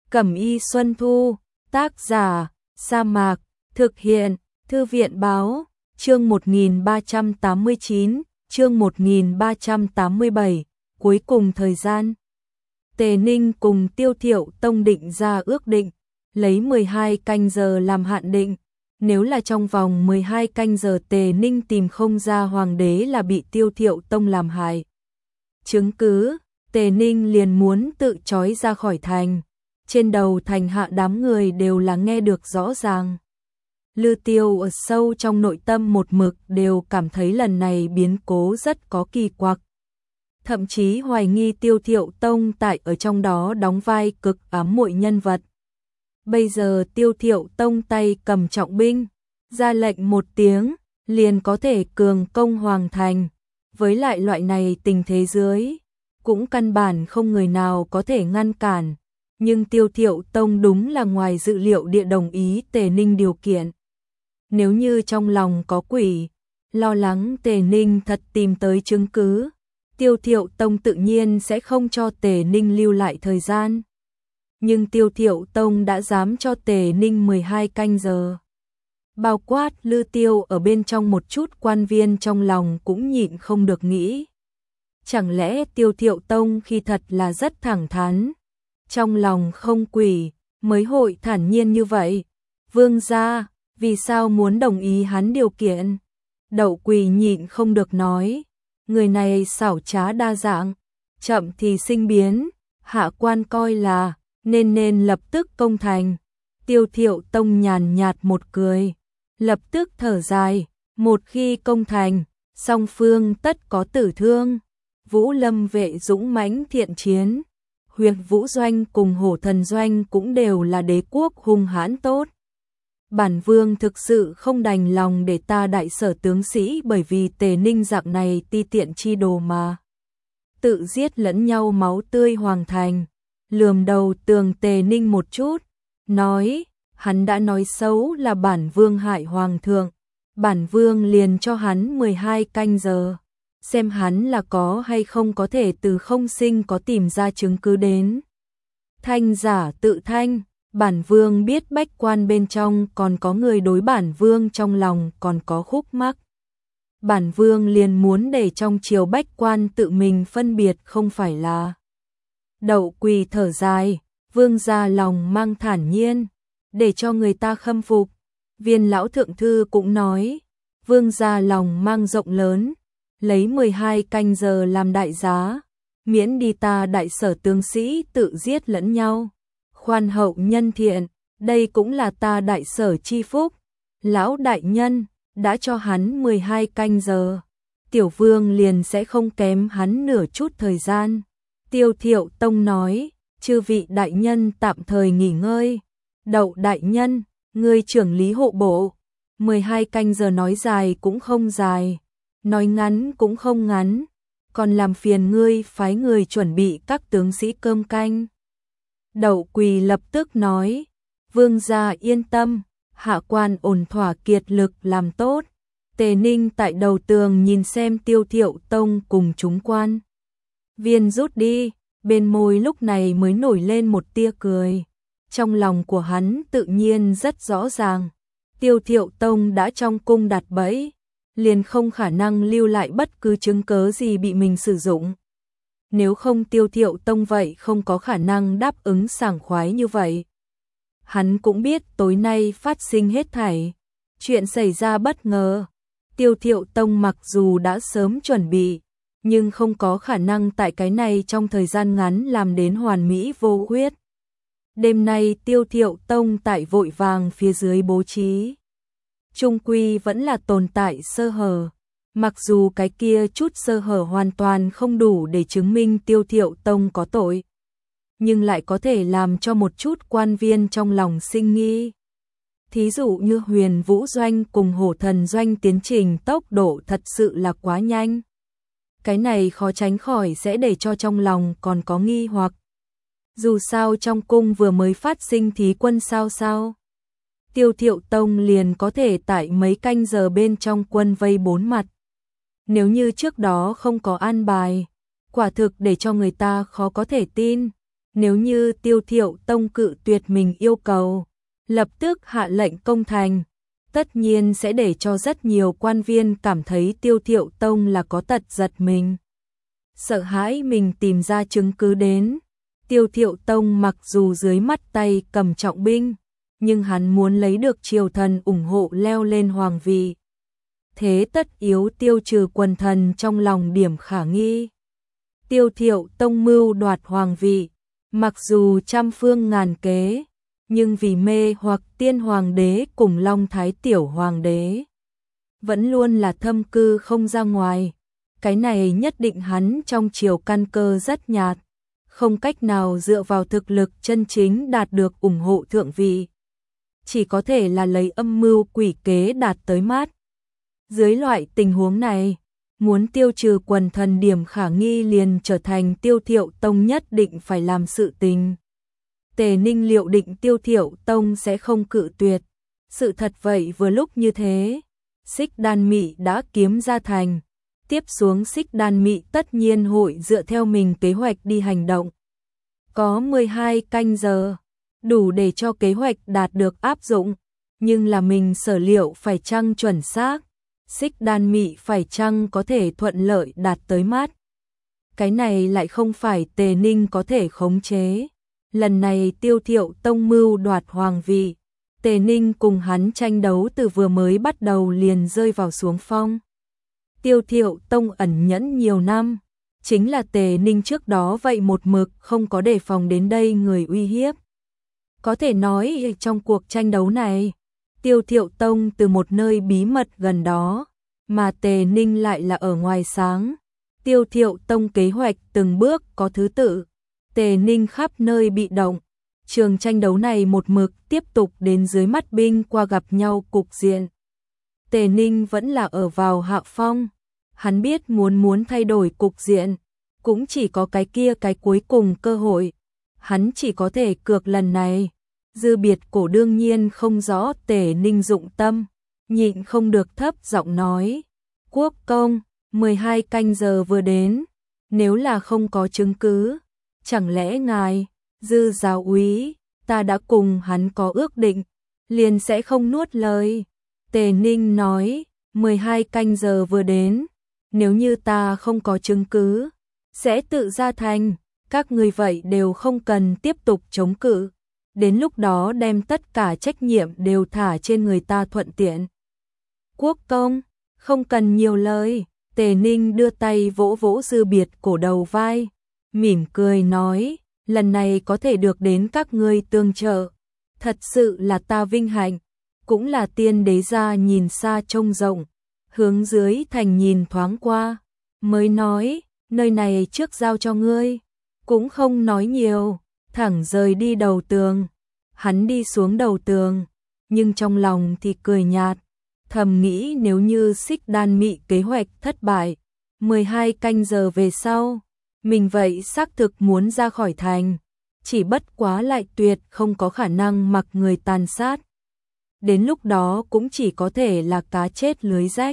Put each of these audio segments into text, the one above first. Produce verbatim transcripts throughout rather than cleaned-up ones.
Cẩm y Xuân Thu, tác giả, Sa Mạc, thực hiện, Thư viện báo, chương một nghìn ba trăm tám mươi chín, chương một nghìn ba trăm tám mươi bảy, cuối cùng thời gian. Tề Ninh cùng Tiêu Thiệu Tông định ra ước định, lấy mười hai canh giờ làm hạn định. Nếu là trong vòng mười hai canh giờ Tề Ninh tìm không ra hoàng đế là bị Tiêu Thiệu Tông làm hại. Chứng cứ, Tề Ninh liền muốn tự trói ra khỏi thành. Trên đầu thành hạ đám người đều là nghe được rõ ràng. Lư Tiêu ở sâu trong nội tâm một mực đều cảm thấy lần này biến cố rất có kỳ quặc. Thậm chí hoài nghi Tiêu Thiệu Tông tại ở trong đó đóng vai cực ám muội nhân vật. Bây giờ Tiêu Thiệu Tông tay cầm trọng binh, ra lệnh một tiếng, liền có thể cường công hoàng thành. Với lại loại này tình thế dưới, cũng căn bản không người nào có thể ngăn cản. Nhưng Tiêu Thiệu Tông đúng là ngoài dự liệu địa đồng ý Tề Ninh điều kiện. Nếu như trong lòng có quỷ, lo lắng Tề Ninh thật tìm tới chứng cứ, Tiêu Thiệu Tông tự nhiên sẽ không cho Tề Ninh lưu lại thời gian. Nhưng Tiêu Thiệu Tông đã dám cho Tề Ninh mười hai canh giờ. Bao quát Lư Tiêu ở bên trong một chút quan viên trong lòng cũng nhịn không được nghĩ. Chẳng lẽ Tiêu Thiệu Tông khi thật là rất thẳng thắn, trong lòng không quỷ, mới hội thản nhiên như vậy. Vương gia, vì sao muốn đồng ý hắn điều kiện? Đậu Quỳ nhịn không được nói, người này xảo trá đa dạng, chậm thì sinh biến, hạ quan coi là nên nên lập tức công thành. Tiêu Thiệu Tông nhàn nhạt một cười, lập tức thở dài, một khi công thành, song phương tất có tử thương. Vũ Lâm vệ dũng mãnh thiện chiến, Huyền Vũ Doanh cùng Hổ Thần Doanh cũng đều là đế quốc hung hãn tốt. Bản vương thực sự không đành lòng để ta đại sở tướng sĩ bởi vì Tề Ninh dạng này ti tiện chi đồ mà tự giết lẫn nhau máu tươi hoàng thành. Lườm đầu tường Tề Ninh một chút, nói, hắn đã nói xấu là bản vương hại hoàng thượng, bản vương liền cho hắn mười hai canh giờ, xem hắn là có hay không có thể từ không sinh có tìm ra chứng cứ đến. Thanh giả tự thanh, bản vương biết bách quan bên trong còn có người đối bản vương trong lòng còn có khúc mắc. Bản vương liền muốn để trong triều bách quan tự mình phân biệt không phải là. Đậu Quỳ thở dài, vương gia lòng mang thản nhiên, để cho người ta khâm phục. Viên lão thượng thư cũng nói, vương gia lòng mang rộng lớn, lấy mười hai canh giờ làm đại giá, miễn đi ta đại sở tướng sĩ tự giết lẫn nhau. Khoan hậu nhân thiện, đây cũng là ta đại sở chi phúc. Lão đại nhân, đã cho hắn mười hai canh giờ, tiểu vương liền sẽ không kém hắn nửa chút thời gian. Tiêu Thiệu Tông nói, chư vị đại nhân tạm thời nghỉ ngơi. Đậu đại nhân, ngươi trưởng lý hộ bộ, mười hai canh giờ nói dài cũng không dài, nói ngắn cũng không ngắn, còn làm phiền ngươi phái người chuẩn bị các tướng sĩ cơm canh. Đậu Quỳ lập tức nói, vương gia yên tâm, hạ quan ổn thỏa kiệt lực làm tốt. Tề Ninh tại đầu tường nhìn xem Tiêu Thiệu Tông cùng chúng quan viên rút đi, bên môi lúc này mới nổi lên một tia cười. Trong lòng của hắn tự nhiên rất rõ ràng, Tiêu Thiệu Tông đã trong cung đặt bẫy, liền không khả năng lưu lại bất cứ chứng cớ gì bị mình sử dụng. Nếu không Tiêu Thiệu Tông vậy không có khả năng đáp ứng sảng khoái như vậy. Hắn cũng biết tối nay phát sinh hết thảy, chuyện xảy ra bất ngờ. Tiêu Thiệu Tông mặc dù đã sớm chuẩn bị, nhưng không có khả năng tại cái này trong thời gian ngắn làm đến hoàn mỹ vô khuyết. Đêm nay Tiêu Thiệu Tông tại vội vàng phía dưới bố trí, chung quy vẫn là tồn tại sơ hở. Mặc dù cái kia chút sơ hở hoàn toàn không đủ để chứng minh Tiêu Thiệu Tông có tội, nhưng lại có thể làm cho một chút quan viên trong lòng sinh nghi. Thí dụ như Huyền Vũ Doanh cùng Hổ Thần Doanh tiến trình tốc độ thật sự là quá nhanh. Cái này khó tránh khỏi sẽ để cho trong lòng còn có nghi hoặc. Dù sao trong cung vừa mới phát sinh thí quân sao sao. Tiêu Thiệu Tông liền có thể tại mấy canh giờ bên trong quân vây bốn mặt. Nếu như trước đó không có an bài, quả thực để cho người ta khó có thể tin. Nếu như Tiêu Thiệu Tông cự tuyệt mình yêu cầu, lập tức hạ lệnh công thành, tất nhiên sẽ để cho rất nhiều quan viên cảm thấy Tiêu Thiệu Tông là có tật giật mình. Sợ hãi mình tìm ra chứng cứ đến. Tiêu Thiệu Tông mặc dù dưới mắt tay cầm trọng binh, nhưng hắn muốn lấy được triều thần ủng hộ leo lên hoàng vị. Thế tất yếu tiêu trừ quần thần trong lòng điểm khả nghi. Tiêu Thiệu Tông mưu đoạt hoàng vị, mặc dù trăm phương ngàn kế, nhưng vì mê hoặc tiên hoàng đế cùng Long Thái tiểu hoàng đế, vẫn luôn là thâm cư không ra ngoài. Cái này nhất định hắn trong triều căn cơ rất nhạt, không cách nào dựa vào thực lực chân chính đạt được ủng hộ thượng vị. Chỉ có thể là lấy âm mưu quỷ kế đạt tới mát. Dưới loại tình huống này, muốn tiêu trừ quần thần điểm khả nghi liền trở thành Tiêu Thiệu Tông nhất định phải làm sự tình. Tề Ninh liệu định Tiêu Thiệu Tông sẽ không cự tuyệt. Sự thật vậy vừa lúc như thế. Xích Đan Mị đã kiếm ra thành. Tiếp xuống Xích Đan Mị tất nhiên hội dựa theo mình kế hoạch đi hành động. Có mười hai canh giờ, đủ để cho kế hoạch đạt được áp dụng. Nhưng là mình sở liệu phải chăng chuẩn xác, Xích Đan Mị phải chăng có thể thuận lợi đạt tới mát. Cái này lại không phải Tề Ninh có thể khống chế. Lần này Tiêu Thiệu Tông mưu đoạt hoàng vị, Tề Ninh cùng hắn tranh đấu từ vừa mới bắt đầu liền rơi vào xuống phong. Tiêu Thiệu Tông ẩn nhẫn nhiều năm, chính là Tề Ninh trước đó vậy một mực không có đề phòng đến đây người uy hiếp. Có thể nói trong cuộc tranh đấu này, Tiêu Thiệu Tông từ một nơi bí mật gần đó, mà Tề Ninh lại là ở ngoài sáng. Tiêu Thiệu Tông kế hoạch từng bước có thứ tự, Tề Ninh khắp nơi bị động. Trường tranh đấu này một mực tiếp tục đến dưới mắt binh qua gặp nhau cục diện. Tề Ninh vẫn là ở vào hạ phong. Hắn biết muốn muốn thay đổi cục diện, cũng chỉ có cái kia cái cuối cùng cơ hội. Hắn chỉ có thể cược lần này. Dư Biệt Cổ đương nhiên không rõ Tề Ninh dụng tâm, nhịn không được thấp giọng nói. Quốc công, mười hai canh giờ vừa đến, nếu là không có chứng cứ, chẳng lẽ ngài, Dư giáo úy, ta đã cùng hắn có ước định, liền sẽ không nuốt lời. Tề Ninh nói, mười hai canh giờ vừa đến, nếu như ta không có chứng cứ, sẽ tự ra thành, các người vậy đều không cần tiếp tục chống cự. Đến lúc đó đem tất cả trách nhiệm đều thả trên người ta thuận tiện. Quốc công, không cần nhiều lời. Tề Ninh đưa tay vỗ vỗ Dư Biệt Cổ đầu vai, mỉm cười nói, lần này có thể được đến các ngươi tương trợ, thật sự là ta vinh hạnh, cũng là tiên đế gia nhìn xa trông rộng, hướng dưới thành nhìn thoáng qua, mới nói, nơi này trước giao cho ngươi, cũng không nói nhiều, thẳng rời đi đầu tường. Hắn đi xuống đầu tường, nhưng trong lòng thì cười nhạt, thầm nghĩ nếu như Xích Đan Mị kế hoạch thất bại, mười hai canh giờ về sau, mình vậy xác thực muốn ra khỏi thành, chỉ bất quá lại tuyệt không có khả năng mặc người tàn sát. Đến lúc đó cũng chỉ có thể là cá chết lưới rách.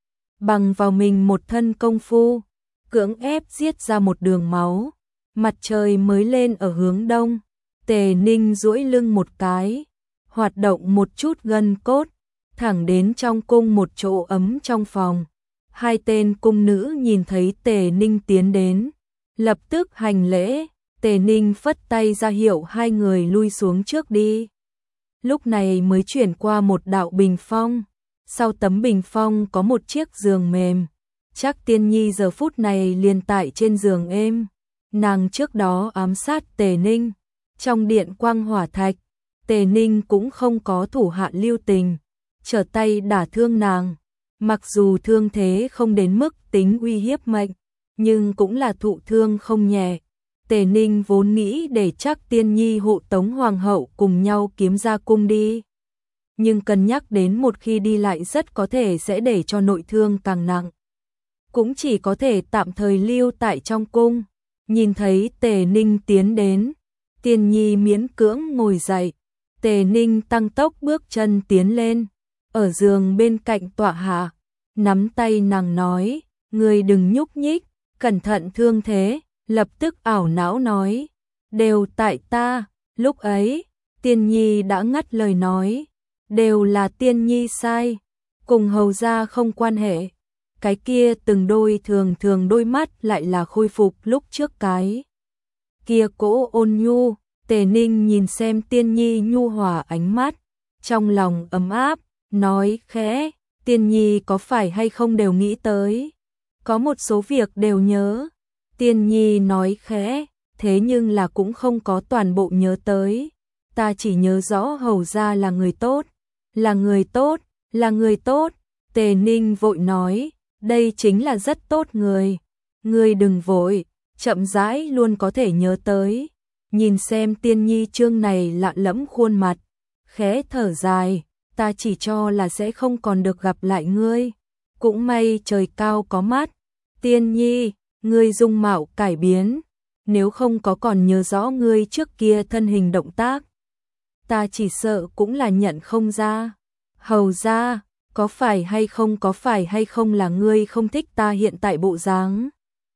Bằng vào mình một thân công phu, cưỡng ép giết ra một đường máu, mặt trời mới lên ở hướng đông. Tề Ninh duỗi lưng một cái, hoạt động một chút gân cốt, thẳng đến trong cung một chỗ ấm trong phòng. Hai tên cung nữ nhìn thấy Tề Ninh tiến đến, lập tức hành lễ. Tề Ninh phất tay ra hiệu hai người lui xuống trước đi. Lúc này mới chuyển qua một đạo bình phong, sau tấm bình phong có một chiếc giường mềm. Chắc Tiên Nhi giờ phút này liền tại trên giường êm, nàng trước đó ám sát Tề Ninh. Trong điện quang hỏa thạch, Tề Ninh cũng không có thủ hạ lưu tình, trở tay đả thương nàng. Mặc dù thương thế không đến mức tính uy hiếp mệnh, nhưng cũng là thụ thương không nhẹ. Tề Ninh vốn nghĩ để Trác Tiên Nhi hộ tống hoàng hậu cùng nhau kiếm ra cung đi. Nhưng cân nhắc đến một khi đi lại rất có thể sẽ để cho nội thương càng nặng. Cũng chỉ có thể tạm thời lưu tại trong cung. Nhìn thấy Tề Ninh tiến đến, Tiên Nhi miễn cưỡng ngồi dậy. Tề Ninh tăng tốc bước chân tiến lên, ở giường bên cạnh tọa hạ, nắm tay nàng nói, người đừng nhúc nhích, cẩn thận thương thế. Lập tức ảo não nói, đều tại ta, lúc ấy, Tiên Nhi đã ngắt lời nói, đều là Tiên Nhi sai, cùng Hầu gia không quan hệ. Cái kia từng đôi thường thường đôi mắt lại là khôi phục lúc trước cái kia cỗ ôn nhu. Tề Ninh nhìn xem Tiên Nhi nhu hòa ánh mắt, trong lòng ấm áp, nói khẽ, Tiên Nhi có phải hay không đều nghĩ tới, có một số việc đều nhớ. Tiên Nhi nói khẽ, thế nhưng là cũng không có toàn bộ nhớ tới, ta chỉ nhớ rõ Hầu gia là người tốt, là người tốt, là người tốt. Tề Ninh vội nói, đây chính là rất tốt người, ngươi đừng vội, chậm rãi luôn có thể nhớ tới. Nhìn xem Tiên Nhi trương này lạ lẫm khuôn mặt, khẽ thở dài, ta chỉ cho là sẽ không còn được gặp lại ngươi, cũng may trời cao có mắt. Tiên Nhi, ngươi dung mạo cải biến, nếu không có còn nhớ rõ ngươi trước kia thân hình động tác, ta chỉ sợ cũng là nhận không ra. Hầu gia, có phải hay không có phải hay không là ngươi không thích ta hiện tại bộ dáng?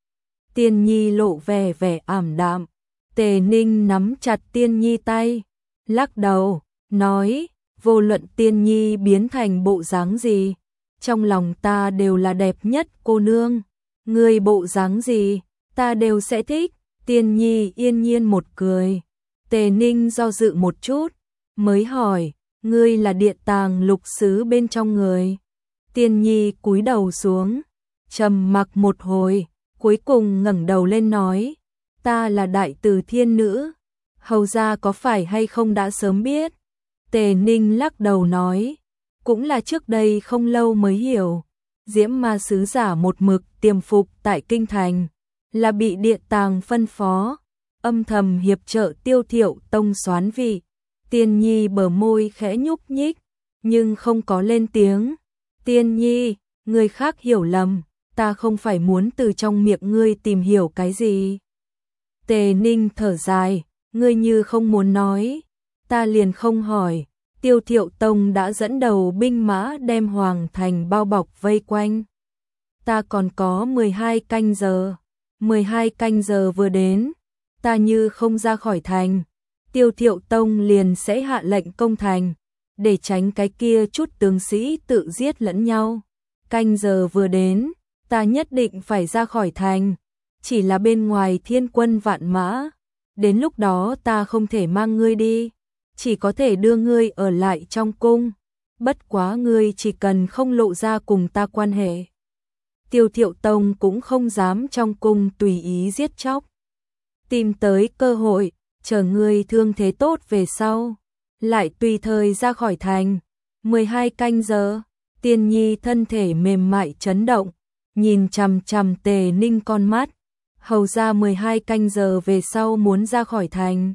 Tiên Nhi lộ vẻ vẻ ảm đạm. Tề Ninh nắm chặt Tiên Nhi tay, lắc đầu, nói, vô luận Tiên Nhi biến thành bộ dáng gì, trong lòng ta đều là đẹp nhất cô nương, ngươi bộ dáng gì, ta đều sẽ thích. Tiên Nhi yên nhiên một cười. Tề Ninh do dự một chút, mới hỏi, ngươi là Địa Tàng lục sứ bên trong người. Tiên Nhi cúi đầu xuống, trầm mặc một hồi, cuối cùng ngẩng đầu lên nói, ta là Đại Từ Thiên Nữ, Hầu gia có phải hay không đã sớm biết? Tề Ninh lắc đầu nói, cũng là trước đây không lâu mới hiểu, Diễm Ma sứ giả một mực tiềm phục tại kinh thành, là bị Địa Tàng phân phó, âm thầm hiệp trợ Tiêu Thiệu tông soán vị. Tiên Nhi bờ môi khẽ nhúc nhích, nhưng không có lên tiếng. Tiên Nhi, người khác hiểu lầm, ta không phải muốn từ trong miệng ngươi tìm hiểu cái gì. Tề Ninh thở dài, ngươi như không muốn nói, ta liền không hỏi. Tiêu Thiệu tông đã dẫn đầu binh mã đem hoàng thành bao bọc vây quanh. Ta còn có mười hai canh giờ, mười hai canh giờ vừa đến, ta như không ra khỏi thành, Tiêu Thiệu tông liền sẽ hạ lệnh công thành, để tránh cái kia chút tướng sĩ tự giết lẫn nhau. Canh giờ vừa đến, ta nhất định phải ra khỏi thành, chỉ là bên ngoài thiên quân vạn mã, đến lúc đó ta không thể mang ngươi đi, chỉ có thể đưa ngươi ở lại trong cung, bất quá ngươi chỉ cần không lộ ra cùng ta quan hệ. Tiêu Thiệu tông cũng không dám trong cung tùy ý giết chóc, tìm tới cơ hội, chờ ngươi thương thế tốt về sau, lại tùy thời ra khỏi thành. mười hai canh giờ, Tiên Nhi thân thể mềm mại chấn động, nhìn chằm chằm Tề Ninh con mắt, hầu ra mười hai canh giờ về sau muốn ra khỏi thành.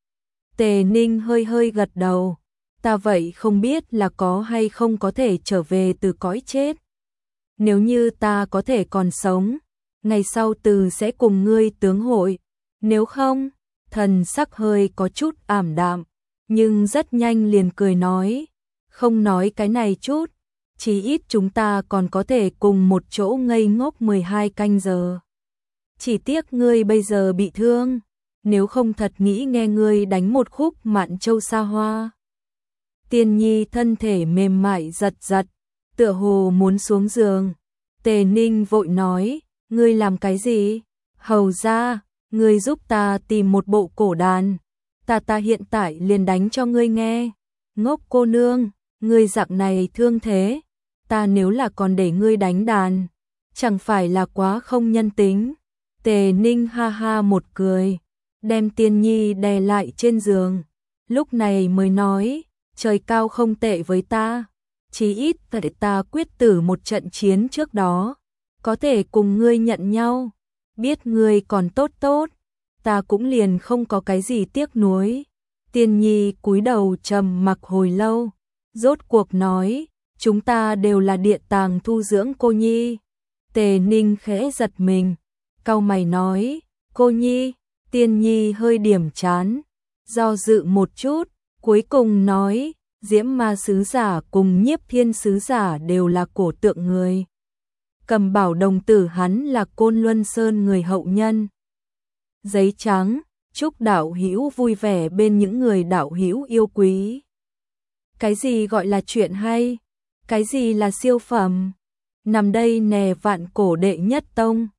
Tề Ninh hơi hơi gật đầu, ta vậy không biết là có hay không có thể trở về từ cõi chết. Nếu như ta có thể còn sống, ngày sau từ sẽ cùng ngươi tướng hội, nếu không, thần sắc hơi có chút ảm đạm, nhưng rất nhanh liền cười nói, không nói cái này chút, chí ít chúng ta còn có thể cùng một chỗ ngây ngốc mười hai canh giờ. Chỉ tiếc ngươi bây giờ bị thương, nếu không thật nghĩ nghe ngươi đánh một khúc Mạn Châu xa hoa. Tiên Nhi thân thể mềm mại giật giật, tựa hồ muốn xuống giường. Tề Ninh vội nói, ngươi làm cái gì? Hầu ra, ngươi giúp ta tìm một bộ cổ đàn, ta ta hiện tại liền đánh cho ngươi nghe. Ngốc cô nương, ngươi dạng này thương thế, ta nếu là còn để ngươi đánh đàn, chẳng phải là quá không nhân tính. Tề Ninh ha ha một cười, đem Tiên Nhi đè lại trên giường, lúc này mới nói, trời cao không tệ với ta, chí ít để ta quyết tử một trận chiến trước đó, có thể cùng ngươi nhận nhau, biết ngươi còn tốt tốt, ta cũng liền không có cái gì tiếc nuối. Tiên Nhi cúi đầu trầm mặc hồi lâu, rốt cuộc nói, chúng ta đều là Địa Tàng thu dưỡng cô nhi. Tề Ninh khẽ giật mình, cau mày nói, cô nhi. Tiên Nhi hơi điểm chán, do dự một chút, cuối cùng nói, Diễm Ma sứ giả cùng Nhiếp Thiên sứ giả đều là cổ tượng người. Cầm Bảo đồng tử hắn là Côn Luân Sơn người hậu nhân. Giấy trắng, chúc đạo hữu vui vẻ bên những người đạo hữu yêu quý. Cái gì gọi là chuyện hay? Cái gì là siêu phẩm? Nằm đây nè vạn cổ đệ nhất tông.